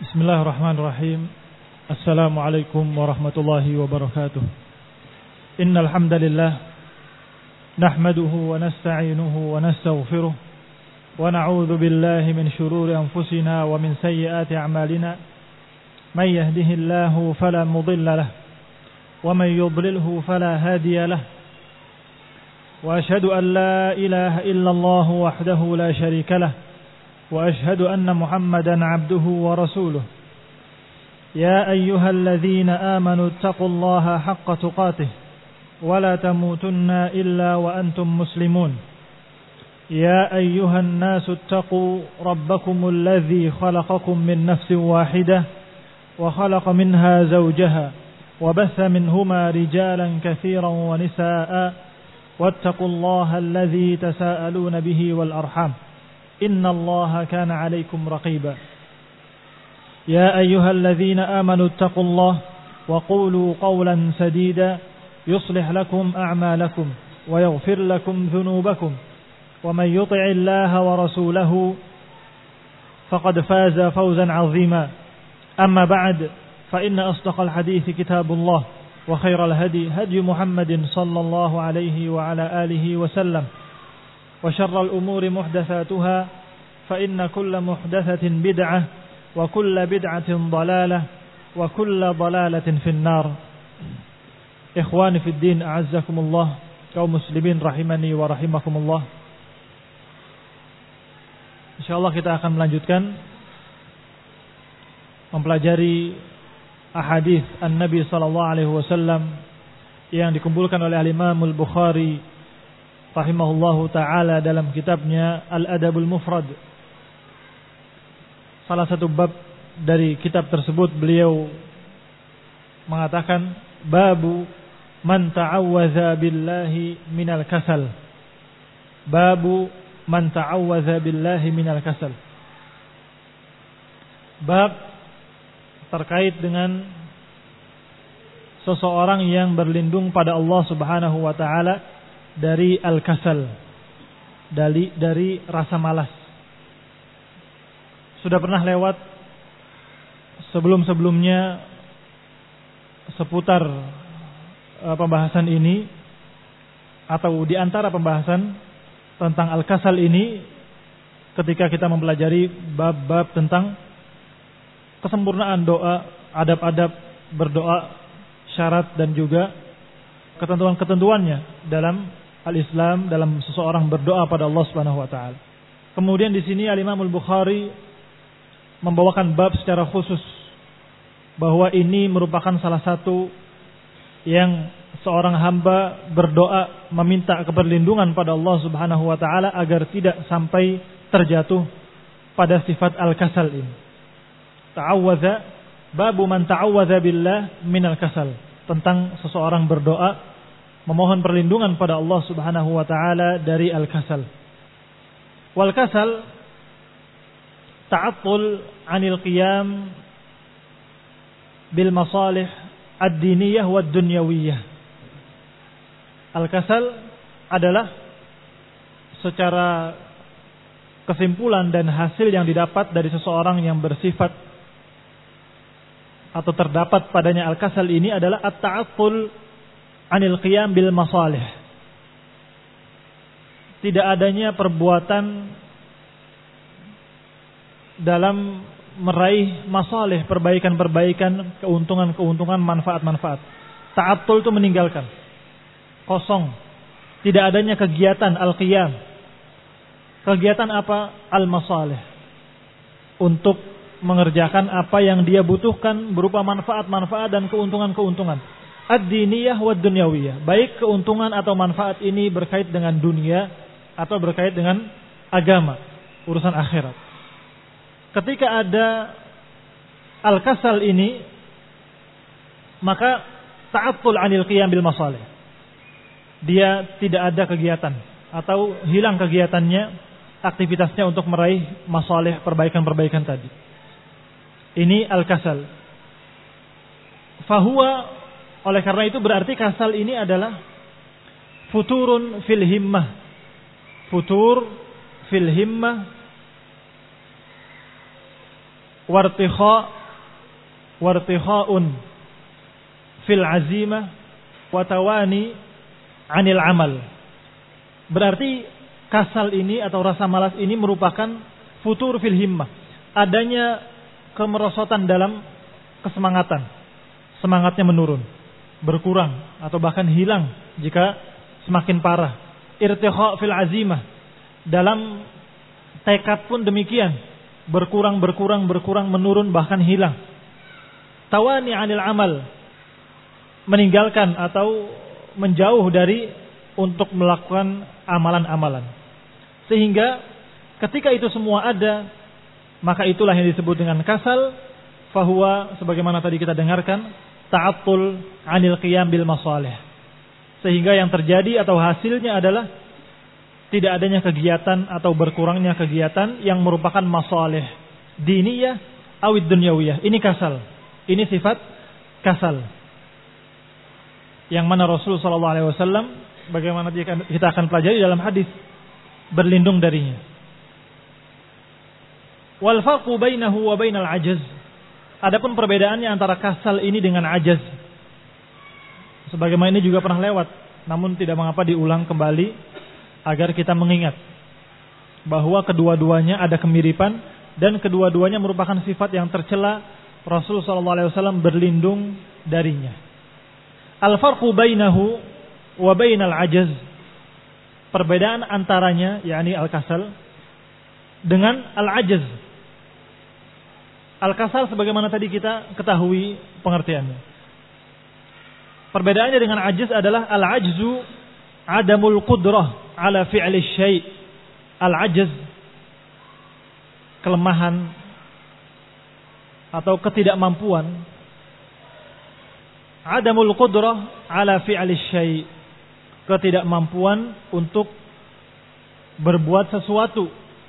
Bismillahirrahmanirrahim. Assalamualaikum warahmatullahi wabarakatuh. Innal hamdalillah nahmaduhu wa nasta'inuhu wa nastaghfiruh wa na'udzu billahi min shururi anfusina wa min sayyiati a'malina. May yahdihillahu fala mudilla lahu wa may yudlilhu fala hadiya lahu. Wa ashhadu an la ilaha illallah wahdahu la syarika lahu. وأشهد أن محمدا عبده ورسوله يا أيها الذين آمنوا اتقوا الله حق تقاته ولا تموتن إلا وأنتم مسلمون يا أيها الناس اتقوا ربكم الذي خلقكم من نفس واحدة وخلق منها زوجها وبث منهما رجالا كثيرا ونساء واتقوا الله الذي تساءلون به والأرحام إن الله كان عليكم رقيبا يا أيها الذين آمنوا اتقوا الله وقولوا قولا سديدا يصلح لكم أعمالكم ويغفر لكم ذنوبكم ومن يطع الله ورسوله فقد فاز فوزا عظيما أما بعد فإن أصدق الحديث كتاب الله وخير الهدي هدي محمد صلى الله عليه وعلى آله وسلم وشر الأمور محدثاتها فإن كل محدثة بدعة وكل بدعة ضلالة وكل ضلالة في النار. إخواني في الدين أعزكم الله kaum muslimin rahimani wa rahimakumullah. Insyaallah kita akan melanjutkan mempelajari ahadits an-Nabi sallallahu alaihi wasallam yang dikumpulkan oleh Al-Imam Al-Bukhari rahimahullahu ta'ala dalam kitabnya Al-Adabul Mufrad. Salah satu bab dari kitab tersebut beliau mengatakan babu man ta'awwadza billahi minal kasal. Babu man ta'awwadza billahi minal kasal. Bab terkait dengan seseorang yang berlindung pada Allah Subhanahu wa ta'ala dari al-kasal, dari rasa malas. Sudah pernah lewat sebelum-sebelumnya seputar pembahasan ini, atau di antara pembahasan tentang al-kasal ini ketika kita mempelajari bab-bab tentang kesempurnaan doa, adab-adab berdoa, syarat dan juga ketentuan-ketentuannya dalam al-Islam, dalam seseorang berdoa pada Allah Subhanahu wa taala. Kemudian di sini Al-Imam Al-Bukhari membawakan bab secara khusus bahwa ini merupakan salah satu yang seorang hamba berdoa meminta keperlindungan pada Allah Subhanahu wa taala agar tidak sampai terjatuh pada sifat al-kasal ini. Ta'awwadza, babu man ta'awwadza billah minal kasal, tentang seseorang berdoa memohon perlindungan pada Allah Subhanahu wa taala dari al-kasal. Wal kasal ta'attul 'anil qiyam bil masalih ad-diniyah wad dunyawiyah. Al-kasal adalah secara kesimpulan dan hasil yang didapat dari seseorang yang bersifat atau terdapat padanya al-kasal ini adalah at-ta'attul 'anil qiyam bil masalih. Tidak adanya perbuatan dalam meraih masalih, perbaikan-perbaikan, keuntungan-keuntungan, manfaat-manfaat. Ta'attul itu meninggalkan, kosong. Tidak adanya kegiatan al-qiyam. Kegiatan apa? Al-masalih. Untuk mengerjakan apa yang dia butuhkan berupa manfaat-manfaat dan keuntungan-keuntungan. Ad-diniyah wa dunyawiyah. Baik keuntungan atau manfaat ini berkait dengan dunia atau berkait dengan agama, urusan akhirat. Ketika ada al-kasal ini, maka ta'attul 'anil qiyam bil masalih. Dia tidak ada kegiatan atau hilang kegiatannya, aktivitasnya untuk meraih masalih, perbaikan-perbaikan tadi. Ini al-kasal. Fahuwa, oleh karena itu berarti kasal ini adalah futurun fil himmah. Futur fil himmah wartikha wartikha'un fil azimah wa tawani 'anil amal. Berarti kasal ini atau rasa malas ini merupakan futur fil himmah, adanya kemerosotan dalam kesemangatan. Semangatnya menurun, berkurang atau bahkan hilang jika semakin parah. Irtikha' fil azimah, dalam tekad pun demikian, berkurang, menurun, bahkan hilang. Tawani 'anil amal, meninggalkan atau menjauh dari untuk melakukan amalan-amalan. Sehingga ketika itu semua ada, maka itulah yang disebut dengan kasal. Fahuwa, sebagaimana tadi kita dengarkan, ta'attul 'anil qiyam bil masalih. Sehingga yang terjadi atau hasilnya adalah tidak adanya kegiatan atau berkurangnya kegiatan yang merupakan masalih diniyah awid dunyawiyah. Ini kasal. Ini sifat kasal. Yang mana Rasul sallallahu alaihi wasallam, bagaimana kita akan pelajari dalam hadis, berlindung darinya. Wal farqu bainahu wa bainal ajaz. Adapun perbedaannya antara kasal ini dengan ajaz, sebagaimana ini juga pernah lewat, namun tidak mengapa diulang kembali agar kita mengingat bahwa kedua-duanya ada kemiripan dan kedua-duanya merupakan sifat yang tercela. Rasul sallallahu alaihi wasallam berlindung darinya. Al farqu bainahu wa bainal ajaz, perbedaan antaranya yakni al kasal dengan al ajaz. Al kasal sebagaimana tadi kita ketahui pengertiannya. Perbedaannya dengan ajaz adalah al ajzu adamul qudrah ala fi'li syai'. Al ajaz, kelemahan atau ketidakmampuan, adamul qudrah ala fi'li syai', ketidakmampuan untuk berbuat sesuatu.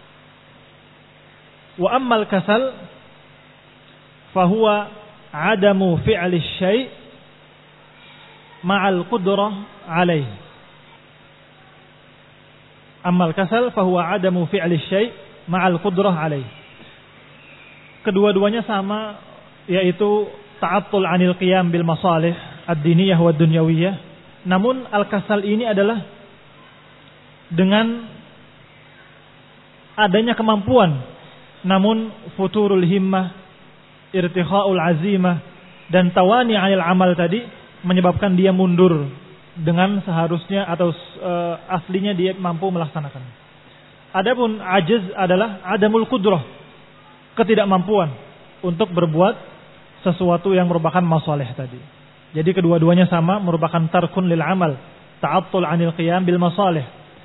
Wa ammal kasal fahuwa adamu fi'li syai' ma'al qudrah alaih. Ammal kasal fahuwa adamu fi'li syai' ma'al qudrah alaih. Kedua-duanya sama, yaitu ta'attul 'anil qiyam bil masalih ad-diniyah wa dunyawiyah. Namun al-kasal ini adalah dengan adanya kemampuan, namun futurul himmah, irtikha'ul azimah, dan tawani 'anil amal tadi menyebabkan dia mundur dengan seharusnya atau aslinya dia mampu melaksanakan. Adapun ajaz adalah adamul qudrah, ketidakmampuan untuk berbuat sesuatu yang merupakan masalih tadi. Jadi kedua-duanya sama, merupakan tarkun lil amal, ta'attul 'anil qiyam bil masalih.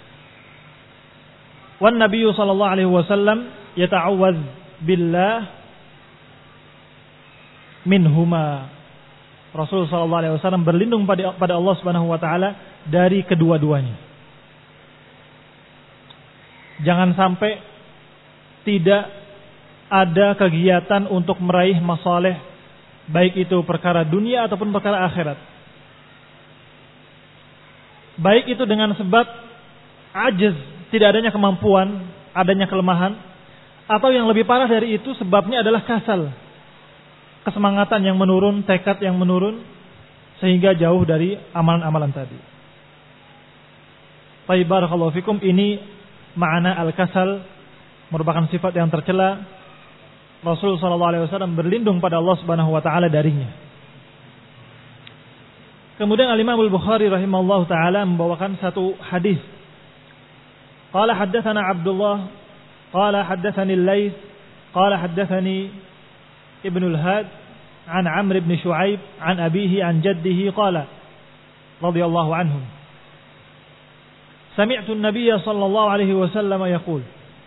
Wan Nabi sallallahu alaihi wasallam yata'awwadz billah minhuma. Rasul sallallahu alaihi wasallam berlindung pada Allah Subhanahu wa taala dari kedua-duanya. Jangan sampai tidak ada kegiatan untuk meraih masalih, baik itu perkara dunia ataupun perkara akhirat. Baik itu dengan sebab ajaz, tidak adanya kemampuan, adanya kelemahan, atau yang lebih parah dari itu sebabnya adalah kasal, kesemangatan yang menurun, tekad yang menurun, sehingga jauh dari amalan-amalan tadi. Baik, barakallahu fikum. Ini makna al-kasal, merupakan sifat yang tercela. Rasul sallallahu alaihi wasallam berlindung pada Allah Subhanahu wa taala darinya. Kemudian Al-Imam Al-Bukhari rahimahullahu taala membawakan satu hadis. Qala haddatsana Abdullah qala haddatsani Al-Laits qala haddatsani Ibnu Al-Had an Amr ibn Shu'aib an abihi an jaddihi qala radhiyallahu anhum sami'tu an-nabiy sallallahu alaihi wasallam yaqul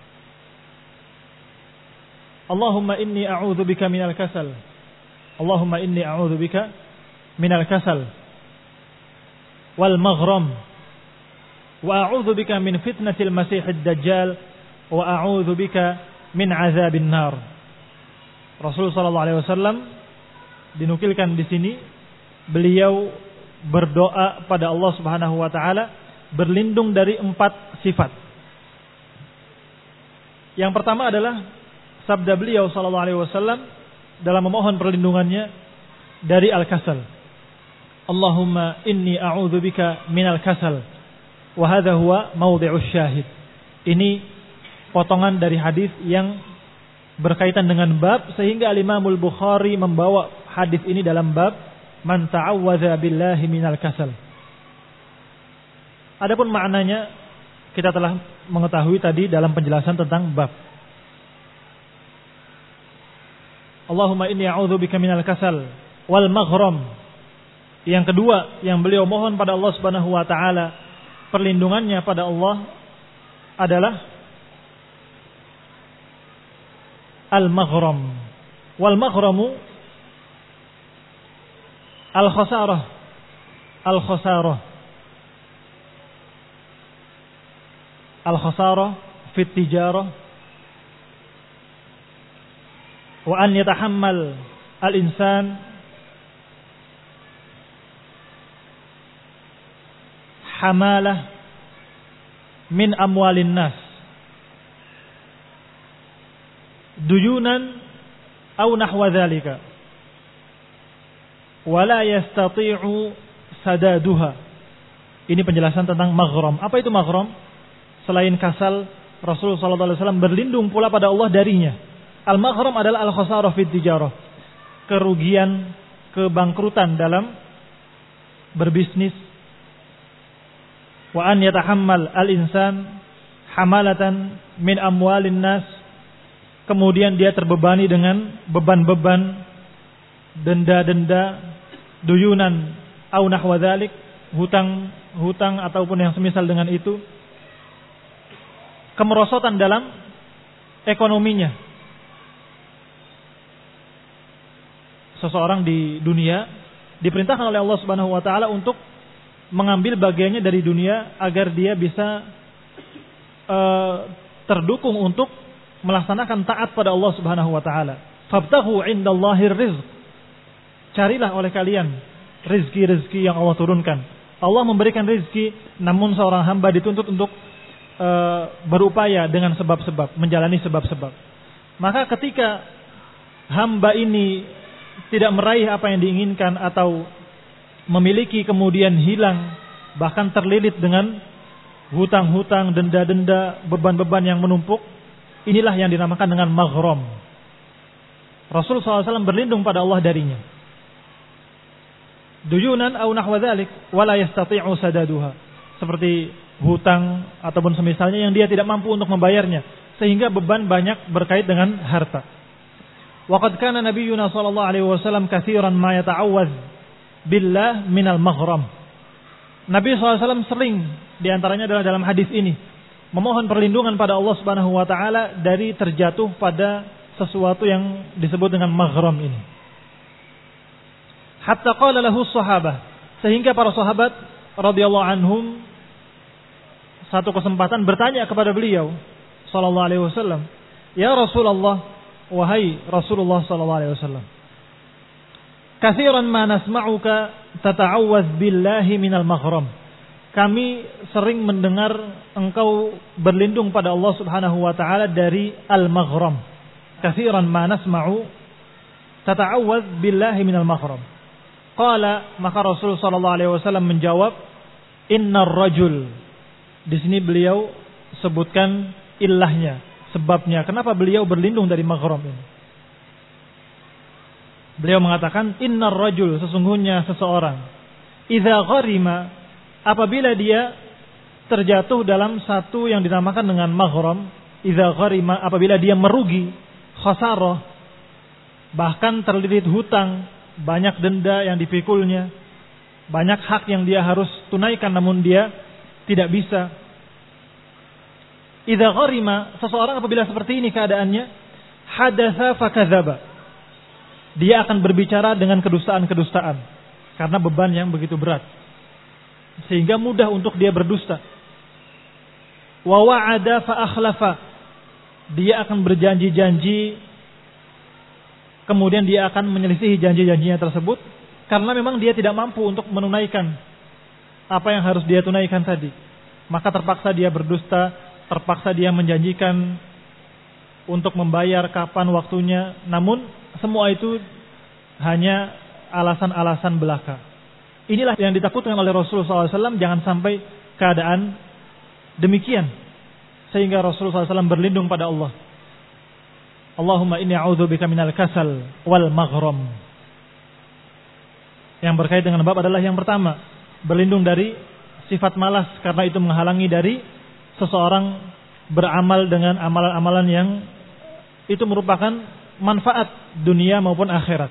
Allahumma inni a'udzu bika minal kasal. Allahumma inni a'udzu bika minal kasal wal maghram wa a'udzu bika min fitnatil masiihid dajjal wa a'udzu bika min 'adzabin nar. Rasul sallallahu alaihi wasallam dinukilkan di sini beliau berdoa pada Allah Subhanahu wa taala berlindung dari 4 sifat. Yang pertama adalah sabda beliau sallallahu alaihi wasallam, dalam memohon perlindungannya dari al-kasal. Allahumma inni a'udzubika minal kasal. Wa hadha huwa mawdhi'us syahid. Ini potongan dari hadis yang berkaitan dengan bab, sehingga Al-Imamul Bukhari membawa hadis ini dalam bab man ta'awwadza billahi minal kasal. Adapun maknanya kita telah mengetahui tadi dalam penjelasan tentang bab. Allahumma inni a'udzubika minal kasal wal maghram. Yang kedua yang beliau mohon pada Allah Subhanahu wa taala perlindungannya pada Allah adalah al-maghram. Wal maghramu al-khasarah. Al-khasarah. Al-khasarah fi tijarah wa an yatahammal al-insan hamalah min amwalin nas duyunan aw nahwa dzalika wa la yastati'u sadaduha. Ini penjelasan tentang maghram. Apa itu maghram? Selain kasal, Rasulullah SAW berlindung pula pada Allah darinya. Al-maghram adalah al-khasarah fi tijarah, kerugian, kebangkrutan dalam berbisnis. Wa an yatahammal al-insan hamalatan min amwalin nas, kemudian dia terbebani dengan beban-beban, denda-denda, duyunan au nahwa dzalik, hutang ataupun yang semisal dengan itu, kemerosotan dalam ekonominya. Seseorang di dunia diperintahkan oleh Allah Subhanahu wa taala untuk mengambil bagiannya dari dunia agar dia bisa terdukung untuk melaksanakan taat pada Allah Subhanahu wa taala. Fabtaghu 'indallahir rizq. Carilah oleh kalian rezeki-rezeki yang Allah turunkan. Allah memberikan rezeki, namun seorang hamba dituntut untuk berupaya dengan sebab-sebab, menjalani sebab-sebab. Maka ketika hamba ini tidak meraih apa yang diinginkan atau memiliki kemudian hilang, bahkan terlilit dengan hutang-hutang, denda-denda, beban-beban yang menumpuk, inilah yang dinamakan dengan maghram. Rasulullah SAW berlindung pada Allah darinya. Duyunan au nahwa dzalik wa la yastati'u sadaduha. Seperti hutang ataupun semisalnya yang dia tidak mampu untuk membayarnya, sehingga beban banyak berkait dengan harta. Waqad kana nabiyuna sallallahu alaihi wasallam katsiran ma yata'awwadz billah minal maghram. Nabi SAW sering, diantaranya adalah dalam hadis ini, memohon perlindungan pada Allah Subhanahu wa taala dari terjatuh pada sesuatu yang disebut dengan maghram ini. Hatta qala lahu sahabah, sehingga para sahabat radhiyallahu anhum satu kesempatan bertanya kepada beliau sallallahu alaihi wasallam, "Ya Rasulullah, wahai Rasulullah sallallahu alaihi wasallam, katsiran ma nasma'uka tata'awwadz billahi minal maghram." Kami sering mendengar engkau berlindung pada Allah Subhanahu wa taala dari al-maghram. Katsiran ma nasma'u tata'awwadz billahi minal maghram. Qala, maka Rasul sallallahu alaihi wasallam menjawab, "Innar rajul." Di sini beliau sebutkan illahnya, sebabnya kenapa beliau berlindung dari maghram ini. Beliau mengatakan, "Innar rajul," sesungguhnya seseorang, "idza gharima," apabila dia terjatuh dalam satu yang dinamakan dengan maghram, idza gharima, apabila dia merugi, khasarah, bahkan terlilit hutang, banyak denda yang dipikulnya, banyak hak yang dia harus tunaikan namun dia tidak bisa. Idza gharima, seseorang apabila seperti ini keadaannya, hadatsa fakadzaba, dia akan berbicara dengan kedustaan-kedustaan karena beban yang begitu berat, sehingga mudah untuk dia berdusta. Wa wa'ada fa akhlafa, dia akan berjanji-janji, kemudian dia akan menyelisihi janji-janjinya tersebut karena memang dia tidak mampu untuk menunaikan apa yang harus dia tunaikan tadi. Maka terpaksa dia berdusta, terpaksa dia menjanjikan untuk membayar kapan waktunya, namun semua itu hanya alasan-alasan belaka. Inilah yang ditakutkan oleh Rasulullah SAW, jangan sampai keadaan demikian. Sehingga Rasulullah SAW berlindung pada Allah. Allahumma inni a'udzubika minal kasal wal maghram. Yang berkait dengan bab adalah yang pertama, berlindung dari sifat malas, karena itu menghalangi dari seseorang beramal dengan amalan-amalan yang itu merupakan manfaat dunia maupun akhirat.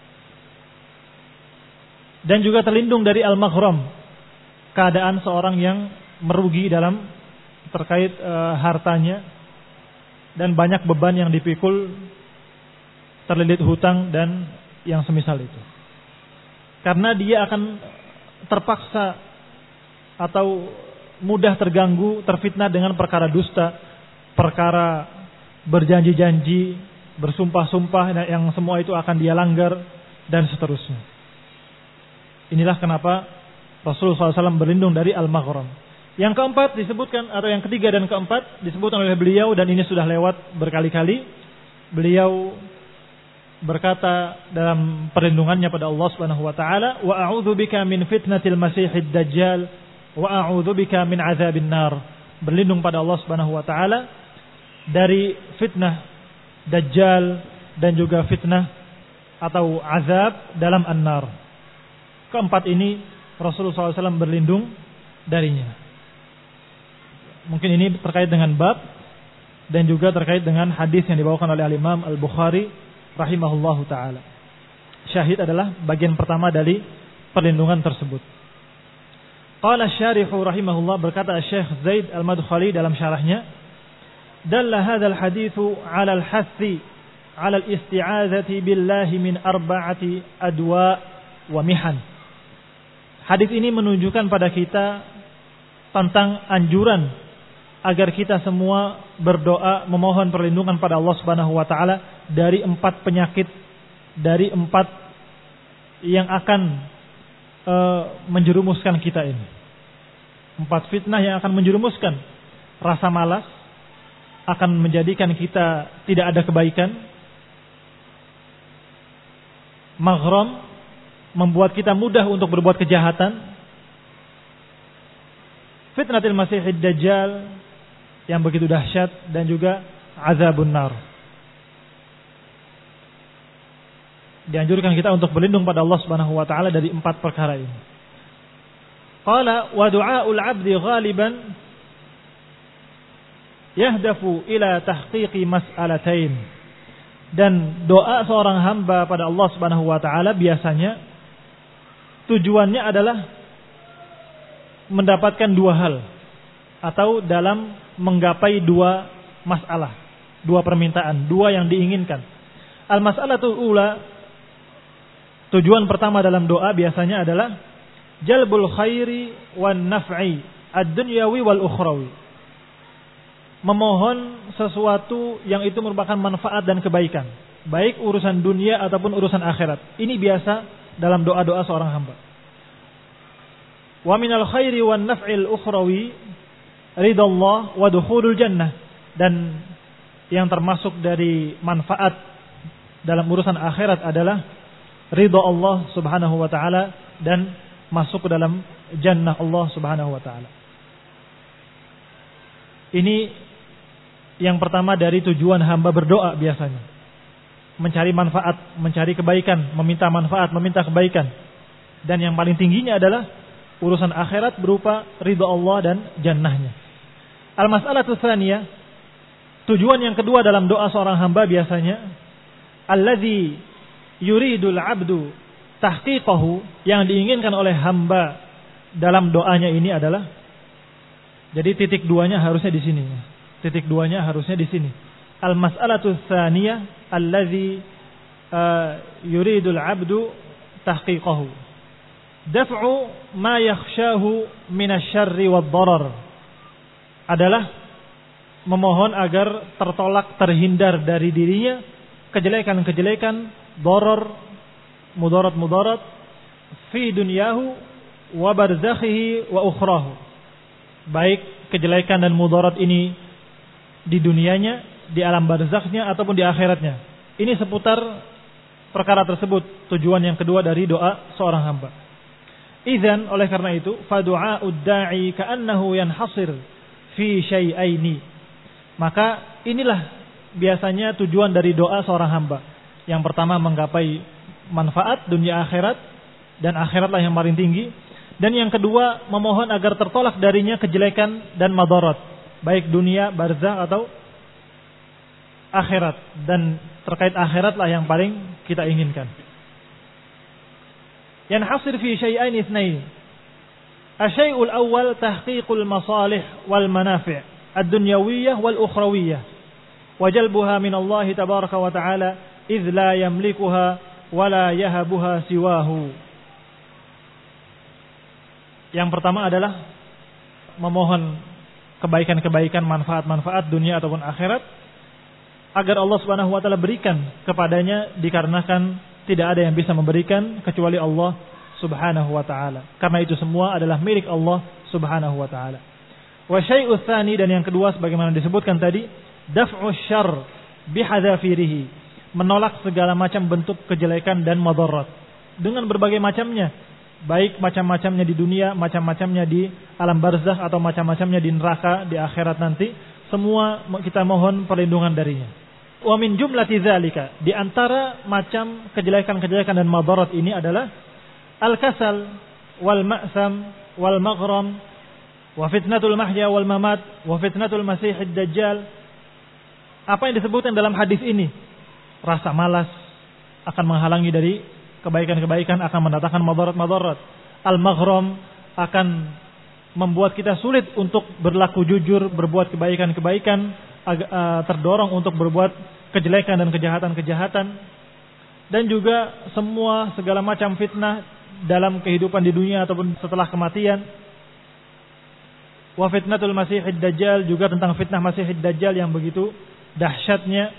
Dan juga terlindung dari al-maghram, keadaan seorang yang merugi dalam terkait hartanya dan banyak beban yang dipikul, terlilit hutang dan yang semisal itu. Karena dia akan terpaksa atau mudah terganggu, terfitnah dengan perkara dusta, perkara berjanji-janji, bersumpah-sumpah yang semua itu akan dia langgar dan seterusnya. Inilah kenapa Rasulullah SAW berlindung dari al-maghram. Yang keempat disebutkan, atau yang ketiga dan keempat disebutkan oleh beliau, dan ini sudah lewat berkali-kali. Beliau berkata dalam perlindungannya pada Allah Subhanahu wa taala, wa a'udzubika min fitnatil masiihid dajjal wa a'udzubika min azabin nar. Berlindung pada Allah Subhanahu wa taala dari fitnah dajjal dan juga fitnah atau azab dalam an-nar. Keempat ini Rasulullah SAW berlindung darinya. Mungkin ini terkait dengan bab dan juga terkait dengan hadis yang dibawakan oleh Al-Imam Al-Bukhari rahimahullahu ta'ala. Syahid adalah bagian pertama dari perlindungan tersebut. Qala syarihu rahimahullah, berkata Syekh Zaid Al-Madkhali dalam syarahnya, dalla hadzal haditsu 'ala al-hathi 'ala al-isti'adzati billahi min arba'ati adwa wa mihan. Hadis ini menunjukkan pada kita tentang anjuran agar kita semua berdoa memohon perlindungan pada Allah Subhanahu wa taala dari 4 penyakit, dari 4 yang akan menjerumuskan kita ini. 4 fitnah yang akan menjerumuskan. Rasa malas akan menjadikan kita tidak ada kebaikan. Maghram membuat kita mudah untuk berbuat kejahatan. Fitnatul Masiihid Dajjal yang begitu dahsyat, dan juga azabun nar. Dianjurkan kita untuk berlindung pada Allah Subhanahu wa taala dari 4 perkara ini. Qala wa du'aul 'abdi ghaliban yahdafu ila tahqiqi mas'alatain. Dan doa seorang hamba pada Allah Subhanahu wa taala biasanya tujuannya adalah mendapatkan 2 hal, atau dalam menggapai 2 masalah, 2 permintaan, 2 yang diinginkan. Al-mas'alatul ula, tujuan pertama dalam doa biasanya adalah jalbul khairi wan naf'i ad-dunyawi wal ukhrawi. Memohon sesuatu yang itu merupakan manfaat dan kebaikan, baik urusan dunia ataupun urusan akhirat. Ini biasa dalam doa-doa seorang hamba. Wa minal khairi wan naf'il ukhrawi ridallah wa dukhulul jannah. Dan yang termasuk dari manfaat dalam urusan akhirat adalah ridha Allah Subhanahu wa taala dan masuk ke dalam jannah Allah Subhanahu wa taala. Ini yang pertama dari tujuan hamba berdoa biasanya. Mencari manfaat, mencari kebaikan, meminta manfaat, meminta kebaikan. Dan yang paling tingginya adalah urusan akhirat berupa ridha Allah dan jannahnya. Al-mas'alatu tsaniyah, tujuan yang kedua dalam doa seorang hamba biasanya allazi yuridul 'abdu tahqiqahu, yang diinginkan oleh hamba dalam doanya ini adalah, jadi titik 2-nya harusnya di sini. Titik 2-nya harusnya di sini. Al-mas'alatu tsaniyah allazi yuridul 'abdu tahqiqahu daf'u ma yakhshahu minasyarri wad-dharar, adalah memohon agar tertolak, terhindar dari dirinya kejelekan-kejelekan, dharar, mudarat-mudarat fi dunyahu wa barzakhihi wa ukhrahu, baik kejelekan dan mudarat ini di dunianya di alam barzakhnya ataupun di akhiratnya. Ini seputar perkara tersebut, tujuan yang kedua dari doa seorang hamba. Idzan, oleh karena itu, fa du'a'ud da'i ka'annahu yanhasir fi syai'aini. Maka inilah biasanya tujuan dari doa seorang hamba. Yang pertama menggapai manfaat dunia akhirat, dan akhiratlah yang paling tinggi. Dan yang kedua memohon agar tertolak darinya kejelekan dan madarat, baik dunia barzakh atau akhirat. Dan terkait akhiratlah yang paling kita inginkan. Yanhasir fi syai'ain itsnain. Asy-syai'ul awwal tahqiqul masalih wal manafi' ad-dunyawiyyah wal ukhrawiyyah wa jalbuha min Allah tabaraka wa ta'ala idz la yamlikuha wa la yahabuha siwahu. Yang pertama adalah memohon kebaikan-kebaikan, manfaat-manfaat dunia ataupun akhirat agar Allah Subhanahu wa taala berikan kepadanya, dikarenakan tidak ada yang bisa memberikan kecuali Allah Subhanahu wa taala. Karena itu semua adalah milik Allah Subhanahu wa taala. Wa syai'u tsani, dan yang kedua sebagaimana disebutkan tadi, daf'u syarr bihadzafirihi, menolak segala macam bentuk kejelekan dan madarat dengan berbagai macamnya, baik macam-macamnya di dunia, macam-macamnya di alam barzakh, atau macam-macamnya di neraka di akhirat nanti. Semua kita mohon perlindungan darinya. Wa min jumlati dzalika, di antara macam kejelekan-kejelekan dan madarat ini adalah al-kasal wal ma'sam wal maghram wa fitnatul mahya wal mamat wa fitnatul masihid dajjal. Apa yang disebutkan dalam hadis ini? Rasa malas akan menghalangi dari kebaikan-kebaikan, akan mendatangkan madarat-madarat. Al-maghram akan membuat kita sulit untuk berlaku jujur, berbuat kebaikan-kebaikan, terdorong untuk berbuat kejelekan dan kejahatan-kejahatan. Dan juga semua segala macam fitnah dalam kehidupan di dunia ataupun setelah kematian. Wa fitnatul masihid dajjal, juga tentang fitnah masihid dajjal yang begitu dahsyatnya.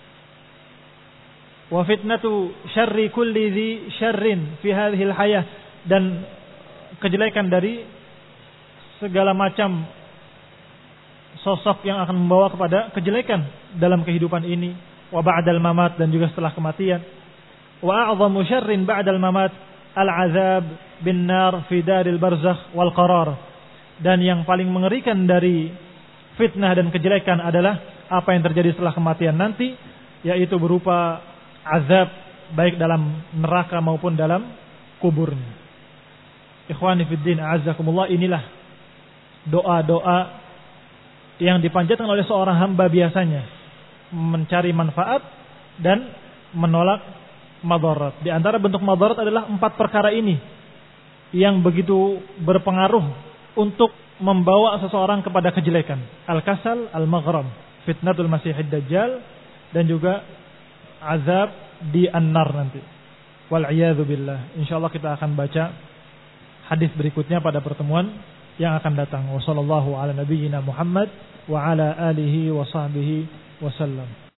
Wa fitnatu syarri kulli dzi syarrin fi hadhil hayah, dan kejelekan dari segala macam sosok yang akan membawa kepada kejelekan dalam kehidupan ini. Wa ba'dal mamat, dan juga setelah kematian. Wa a'zamu syarrin ba'dal mamat al-'adzab bin nar fi daril barzakh wal qarar. Dan yang paling mengerikan dari fitnah dan kejelekan adalah apa yang terjadi setelah kematian nanti, yaitu berupa azab baik dalam neraka maupun dalam kuburnya. Ikhwani fid din, a'azzakumullah, inilah doa-doa yang dipanjatkan oleh seorang hamba biasanya, mencari manfaat dan menolak madarat. Di antara bentuk madarat adalah 4 perkara ini yang begitu berpengaruh untuk membawa seseorang kepada kejelekan. Al-kasal, al-maghram, fitnatul masihid dajjal, dan juga azab di an-nar nanti. Wal'iyadzu billah. Insyaallah kita akan baca hadis berikutnya pada pertemuan yang akan datang. Wassallallahu ala nabiyyina Muhammad wa ala alihi wa sahbihi wasallam.